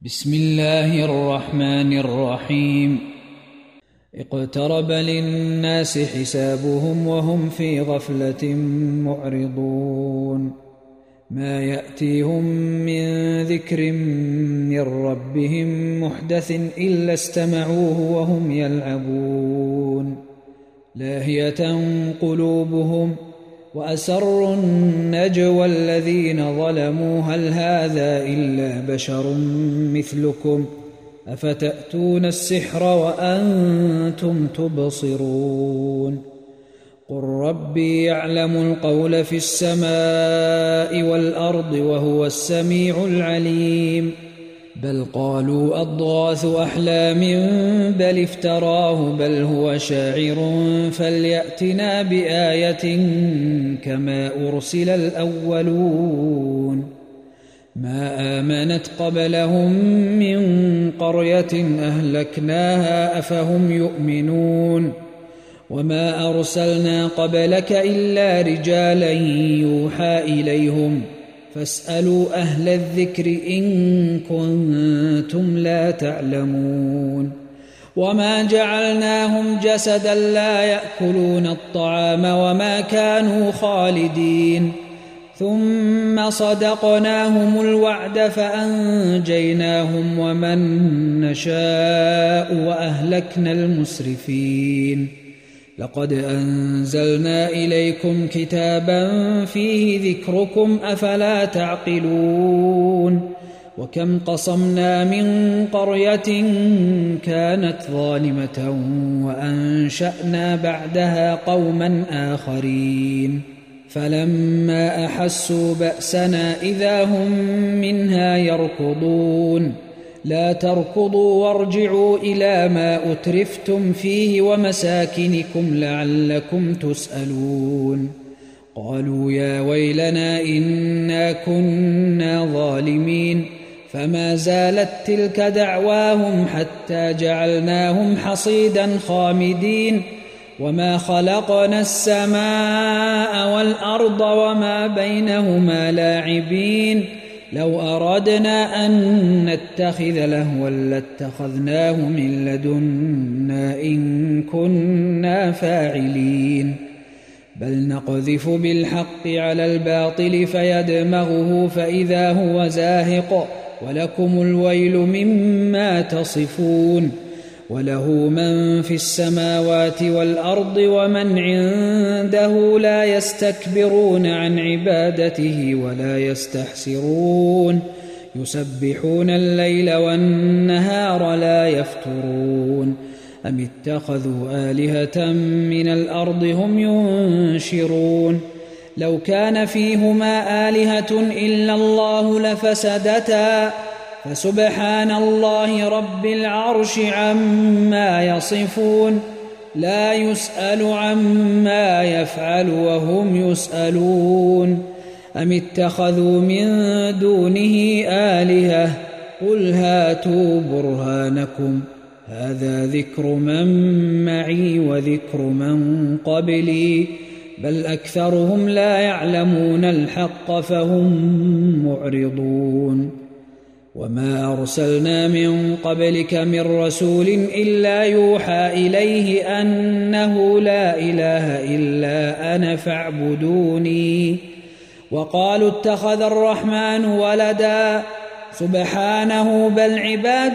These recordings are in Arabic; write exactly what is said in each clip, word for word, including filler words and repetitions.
بسم الله الرحمن الرحيم. اقترب للناس حسابهم وهم في غفلة معرضون. ما يأتيهم من ذكر من ربهم محدث إلا استمعوه وهم يلعبون لاهية قلوبهم وأسروا النجوى الذين ظلموا هل هذا إلا بشر مثلكم أفتأتون السحر وأنتم تبصرون. قل ربي يعلم القول في السماء والأرض وهو السميع العليم. بل قالوا أضغاث أحلام بل افتراه بل هو شاعر فليأتنا بآية كما أرسل الأولون. ما آمنت قبلهم من قرية أهلكناها أفهم يؤمنون. وما أرسلنا قبلك إلا رجالا يوحى إليهم فاسألوا أهل الذكر إن كنتم لا تعلمون. وما جعلناهم جسدا لا يأكلون الطعام وما كانوا خالدين. ثم صدقناهم الوعد فأنجيناهم ومن نشاء وأهلكنا المسرفين. لقد أنزلنا إليكم كتابا فيه ذكركم أفلا تعقلون. وكم قصمنا من قرية كانت ظالمة وأنشأنا بعدها قوما آخرين فلما أحسوا بأسنا إذا هم منها يركضون. لا تركضوا وارجعوا إلى ما أترفتم فيه ومساكنكم لعلكم تسألون. قالوا يا ويلنا إنا كنا ظالمين فما زالت تلك دعواهم حتى جعلناهم حصيدا خامدين. وما خلقنا السماء والأرض وما بينهما لاعبين. لو أردنا أن نتخذ لهوا لاتخذناه من لدنا إن كنا فاعلين. بل نقذف بالحق على الباطل فيدمغه فإذا هو زاهق ولكم الويل مما تصفون. وله من في السماوات والأرض ومن عنده لا يستكبرون عن عبادته ولا يستحسرون. يسبحون الليل والنهار لا يفترون. أم اتخذوا آلهة من الأرض هم ينشرون. لو كان فيهما آلهة إلا الله لفسدتا فسبحان الله رب العرش عما يصفون. لا يسأل عما يفعل وهم يسألون. أم اتخذوا من دونه آلهة قل هاتوا برهانكم هذا ذكر من معي وذكر من قبلي بل أكثرهم لا يعلمون الحق فهم معرضون. وما أرسلنا من قبلك من رسول إلا يوحى إليه أنه لا إله إلا أنا فاعبدوني. وقالوا اتخذ الرحمن ولدا سبحانه بل عباد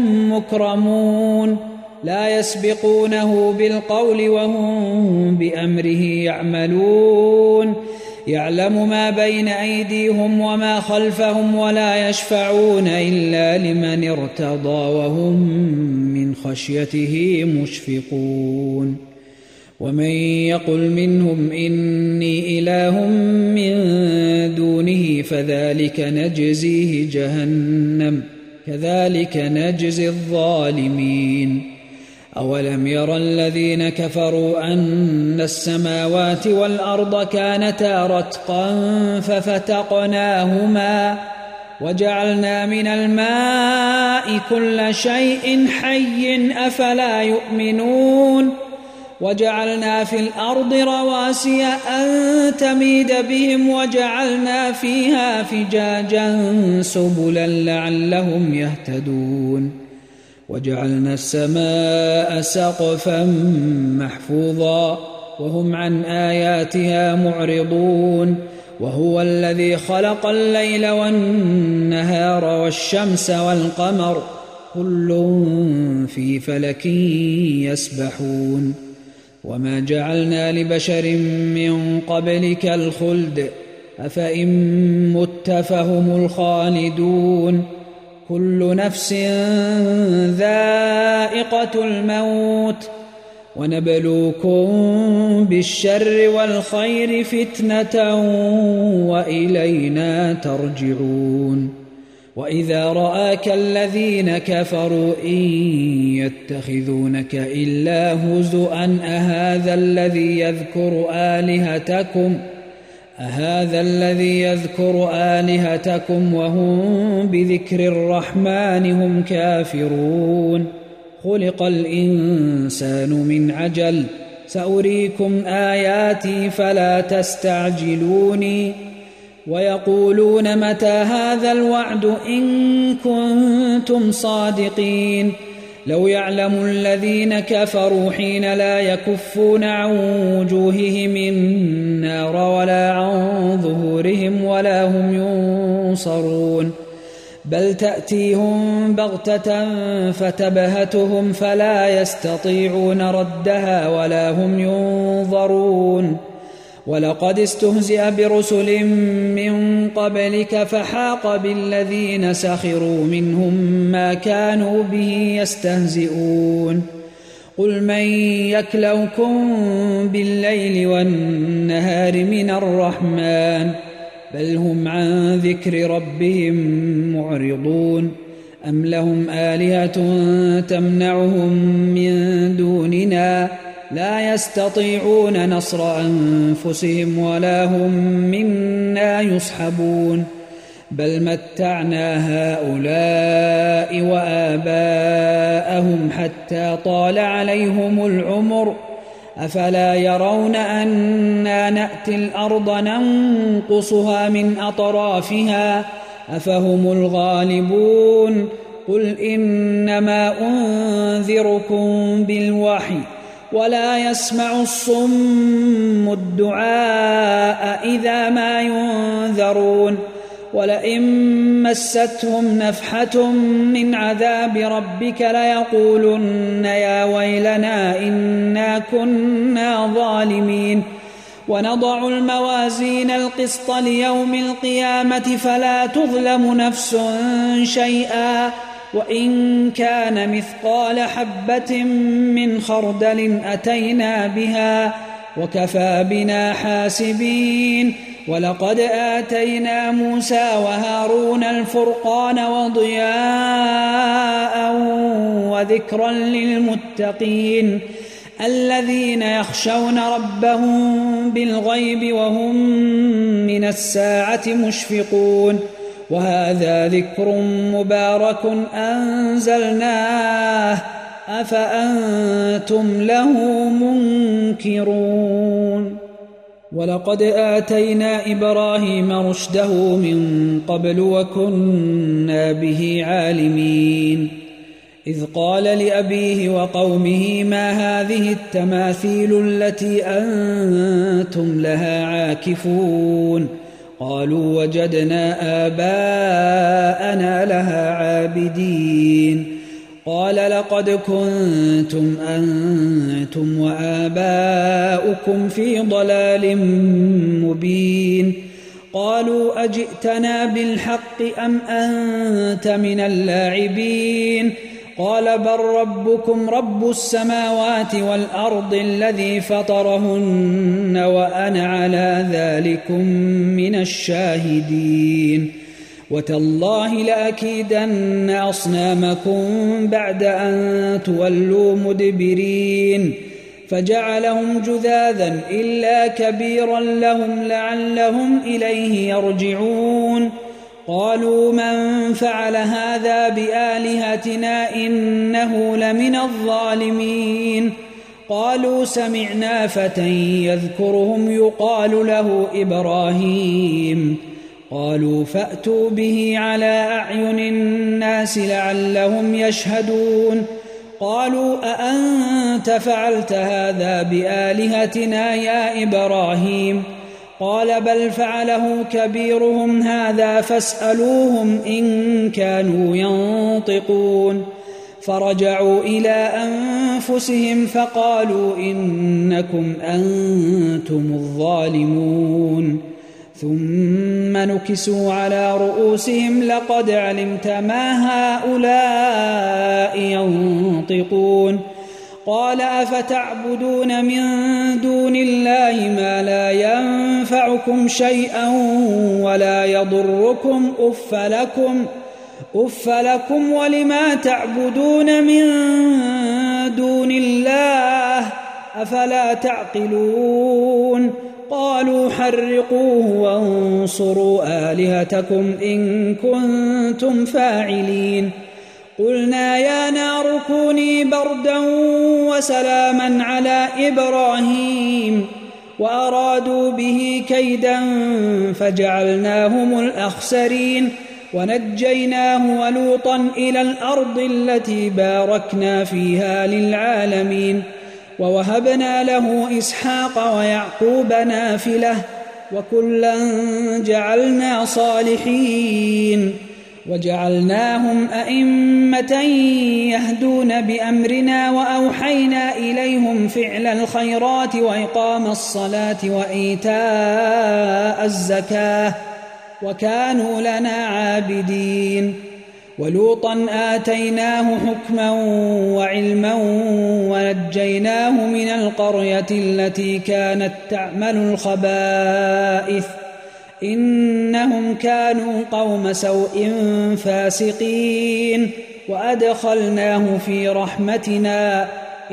مكرمون لا يسبقونه بالقول وهم بأمره يعملون. يعلم ما بين أيديهم وما خلفهم ولا يشفعون إلا لمن ارتضى وهم من خشيته مشفقون. ومن يقل منهم إني إله من دونه فذلك نجزيه جهنم كذلك نجزي الظالمين. أولم يرى الذين كفروا أن السماوات والأرض كانتا رتقا ففتقناهما وجعلنا من الماء كل شيء حي أفلا يؤمنون. وجعلنا في الأرض رواسي أن تميد بهم وجعلنا فيها فجاجا سبلا لعلهم يهتدون وجعلنا السماء سقفا محفوظا وهم عن آياتها معرضون وهو الذي خلق الليل والنهار والشمس والقمر كل في فلك يسبحون وما جعلنا لبشر من قبلك الخلد أفإن مت فهم الخالدون كل نفس ذائقة الموت ونبلوكم بالشر والخير فتنة وإلينا ترجعون وإذا رآك الذين كفروا إن يتخذونك إلا هزؤا أهذا الذي يذكر آلهتكم أهذا الذي يذكر آلهتكم وهم بذكر الرحمن هم كافرون خلق الإنسان من عجل سأريكم آياتي فلا تستعجلوني ويقولون متى هذا الوعد إن كنتم صادقين لو يعلم الذين كفروا حين لا يكفون عن وجوههم النار ولا عن ظهورهم ولا هم ينصرون بل تأتيهم بغتة فتبهتهم فلا يستطيعون ردها ولا هم ينظرون ولقد استهزئ برسل من قبلك فحاق بالذين سخروا منهم ما كانوا به يستهزئون قل من يكلؤكم بالليل والنهار من الرحمن بل هم عن ذكر ربهم معرضون أم لهم آلهة تمنعهم من دوننا لا يستطيعون نصر أنفسهم ولا هم منا يصحبون بل متعنا هؤلاء وآباءهم حتى طال عليهم العمر أفلا يرون أنا نأتي الأرض ننقصها من أطرافها أفهم الغالبون قل إنما أنذركم بالوحي ولا يسمع الصم الدعاء إذا ما ينذرون ولئن مستهم نفحة من عذاب ربك ليقولن يا ويلنا إنا كنا ظالمين ونضع الموازين القسط ليوم القيامة فلا تظلم نفس شيئا وإن كان مثقال حبة من خردل أتينا بها وكفى بنا حاسبين ولقد آتينا موسى وهارون الفرقان وضياء وذكرا للمتقين الذين يخشون ربهم بالغيب وهم من الساعة مشفقون وهذا ذكر مبارك أنزلناه أفأنتم له منكرون ولقد آتينا إبراهيم رشده من قبل وكنا به عالمين إذ قال لأبيه وقومه ما هذه التماثيل التي أنتم لها عاكفون قالوا وجدنا آباءنا لها عابدين قال لقد كنتم أنتم وآباؤكم في ضلال مبين قالوا أجئتنا بالحق أم أنت من اللاعبين قال بل ربكم رب السماوات والأرض الذي فطرهن وأنا على ذلكم من الشاهدين وتالله لأكيدن أصنامكم بعد أن تولوا مدبرين فجعلهم جذاذا إلا كبيرا لهم لعلهم إليه يرجعون قالوا من فعل هذا بآلهتنا إنه لمن الظالمين قالوا سمعنا فتى يذكرهم يقال له إبراهيم قالوا فأتوا به على أعين الناس لعلهم يشهدون قالوا أأنت فعلت هذا بآلهتنا يا إبراهيم قال بل فعله كبيرهم هذا فاسألوهم إن كانوا ينطقون فرجعوا إلى أنفسهم فقالوا إنكم أنتم الظالمون ثم نكسوا على رؤوسهم لقد علمت ما هؤلاء ينطقون قال أفتعبدون من دون الله ما لا ينفعكم شيئا ولا يضركم أف لكم أف لكم ولما تعبدون من دون الله أفلا تعقلون قالوا حرقوه وانصروا آلهتكم إن كنتم فاعلين قلنا يا نار كوني بردا وسلاما على إبراهيم وأرادوا به كيدا فجعلناهم الأخسرين ونجيناه ولوطا إلى الأرض التي باركنا فيها للعالمين ووهبنا له إسحاق ويعقوب نافلة وكلا جعلنا صالحين وجعلناهم أئمة يهدون بأمرنا وأوحينا إليهم فعل الخيرات وإقام الصلاة وإيتاء الزكاة وكانوا لنا عابدين ولوطا آتيناه حكما وعلما ونجيناه من القرية التي كانت تعمل الخبائث إنهم كانوا قوم سوء فاسقين وأدخلناه في رحمتنا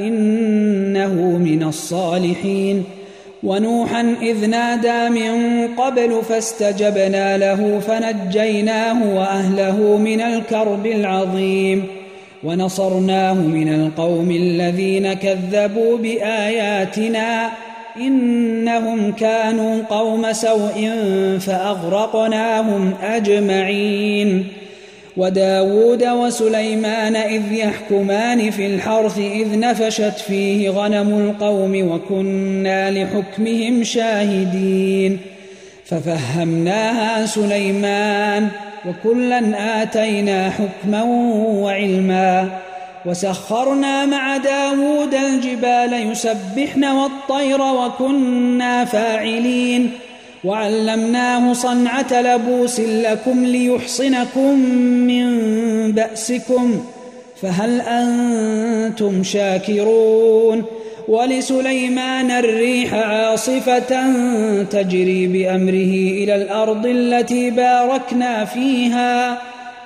إنه من الصالحين ونوحا إذ نادى من قبل فاستجبنا له فنجيناه وأهله من الكرب العظيم ونصرناه من القوم الذين كذبوا بآياتنا إنهم كانوا قوم سوء فأغرقناهم أجمعين وداود وسليمان إذ يحكمان في الحرث إذ نفشت فيه غنم القوم وكنا لحكمهم شاهدين ففهمناها سليمان وكلا آتينا حكما وعلما وسخرنا مع داود الجبال يسبحن والطير وكنا فاعلين وعلمناه صنعة لبوس لكم ليحصنكم من بأسكم فهل أنتم شاكرون ولسليمان الريح عاصفة تجري بأمره إلى الأرض التي باركنا فيها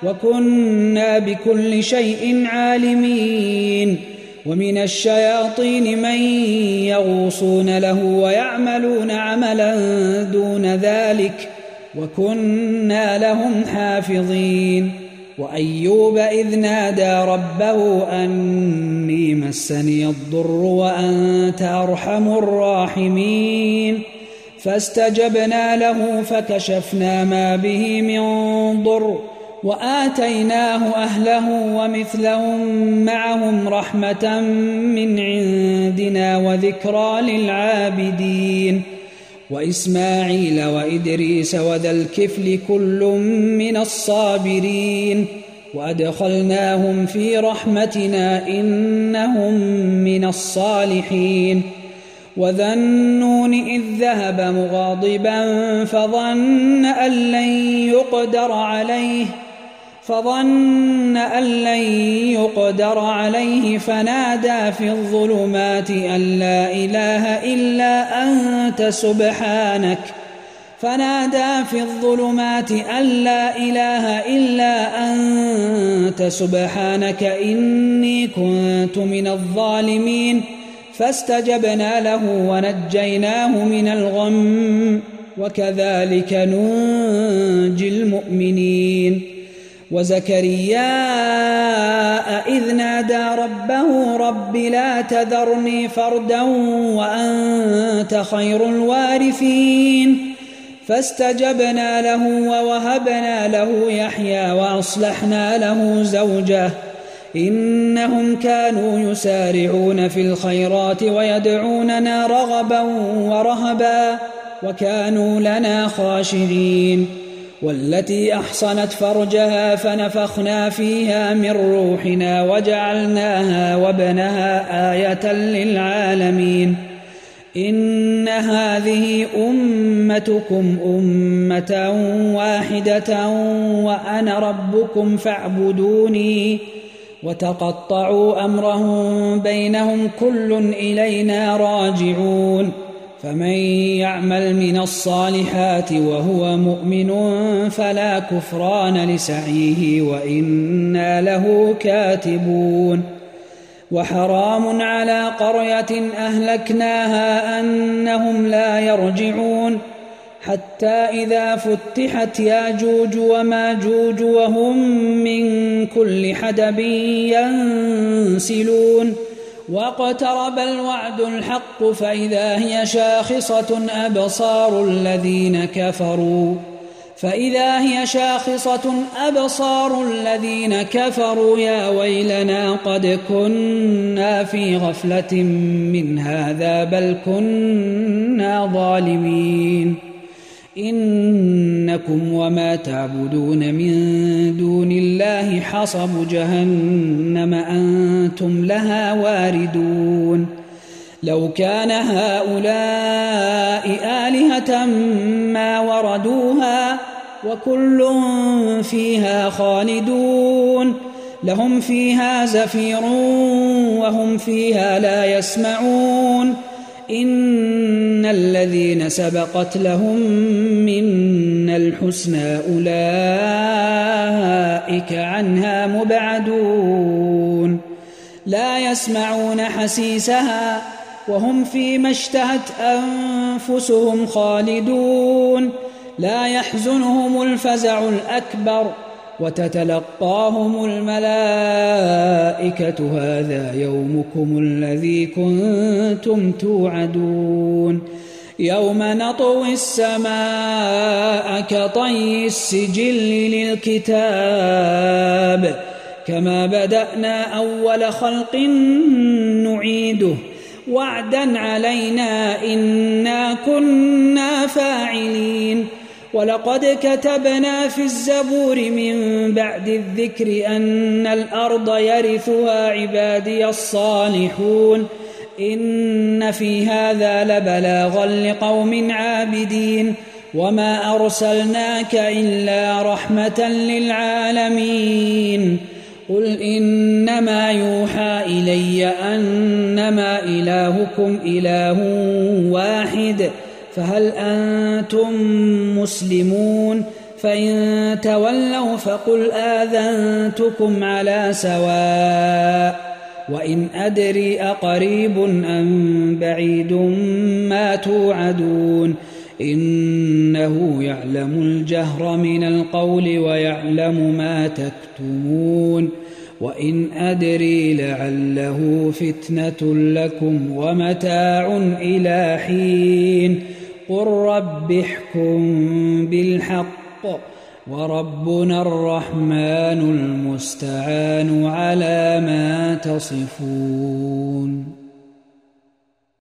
وكنا بكل شيء عالمين ومن الشياطين من يغوصون له ويعملون عملا دون ذلك وكنا لهم حافظين وأيوب إذ نادى ربه أني مسني الضر وأنت أرحم الراحمين فاستجبنا له فكشفنا ما به من ضر وآتيناه أهله ومثلهم معهم رحمة من عندنا وذكرى للعابدين وإسماعيل وإدريس وذا الكفل كل من الصابرين وأدخلناهم في رحمتنا إنهم من الصالحين وذا النون إذ ذهب مغاضبا فظن أن لن يقدر عليه فظن أن لن يقدر عليه فنادى في الظلمات أن لا إله إلا أنت سبحانك فنادى في الظلمات أن لا إله إلا أنت سبحانك إني كنت من الظالمين فاستجبنا له ونجيناه من الغم وكذلك ننجي المؤمنين وزكريا إذ نادى ربه رب لا تذرني فردا وأنت خير الوارثين فاستجبنا له ووهبنا له يحيى وأصلحنا له زوجه إنهم كانوا يسارعون في الخيرات ويدعوننا رغبا ورهبا وكانوا لنا خاشعين والتي أحصنت فرجها فنفخنا فيها من روحنا وجعلناها وابنها آية للعالمين إن هذه أمتكم أمة واحدة وأنا ربكم فاعبدوني وتقطعوا أمرهم بينهم كل إلينا راجعون فمن يعمل من الصالحات وهو مؤمن فلا كفران لسعيه وإنا له كاتبون وحرام على قرية أهلكناها أنهم لا يرجعون حتى إذا فتحت ياجوج وماجوج وهم من كل حدب ينسلون واقترب الوعد الحق فإذا هي شاخصة أبصار الذين كفروا فإذا هي شاخصة أبصار الذين كفروا يا ويلنا قد كنا في غفلة من هذا بل كنا ظالمين إنكم وما تعبدون من دون الله حصب جهنم أنتم لها واردون لو كان هؤلاء آلهة ما وردوها وكل فيها خالدون لهم فيها زفير وهم فيها لا يسمعون إن الذين سبقت لهم منا الحسنى أولئك عنها مبعدون لا يسمعون حسيسها وهم فيما اشتهت أنفسهم خالدون لا يحزنهم الفزع الأكبر وتتلقاهم الملائكة هذا يومكم الذي كنتم توعدون يوم نطوي السماء كطي السجل للكتاب كما بدأنا أول خلق نعيده وعدا علينا إنا كنا فاعلين ولقد كتبنا في الزبور من بعد الذكر أن الأرض يرثها عبادي الصالحون إن في هذا لبلاغا لقوم عابدين وما أرسلناك إلا رحمة للعالمين قل إنما يوحى إلي أنما إلهكم إله واحد فهل أنتم مسلمون فإن تولوا فقل آذنتكم على سواء وإن أدري أقريب أم بعيد ما توعدون إنه يعلم الجهر من القول ويعلم ما تكتمون وإن أدري لعله فتنة لكم ومتاع إلى حين قل رب احكم بالحق وربنا الرحمن المستعان على ما تصفون.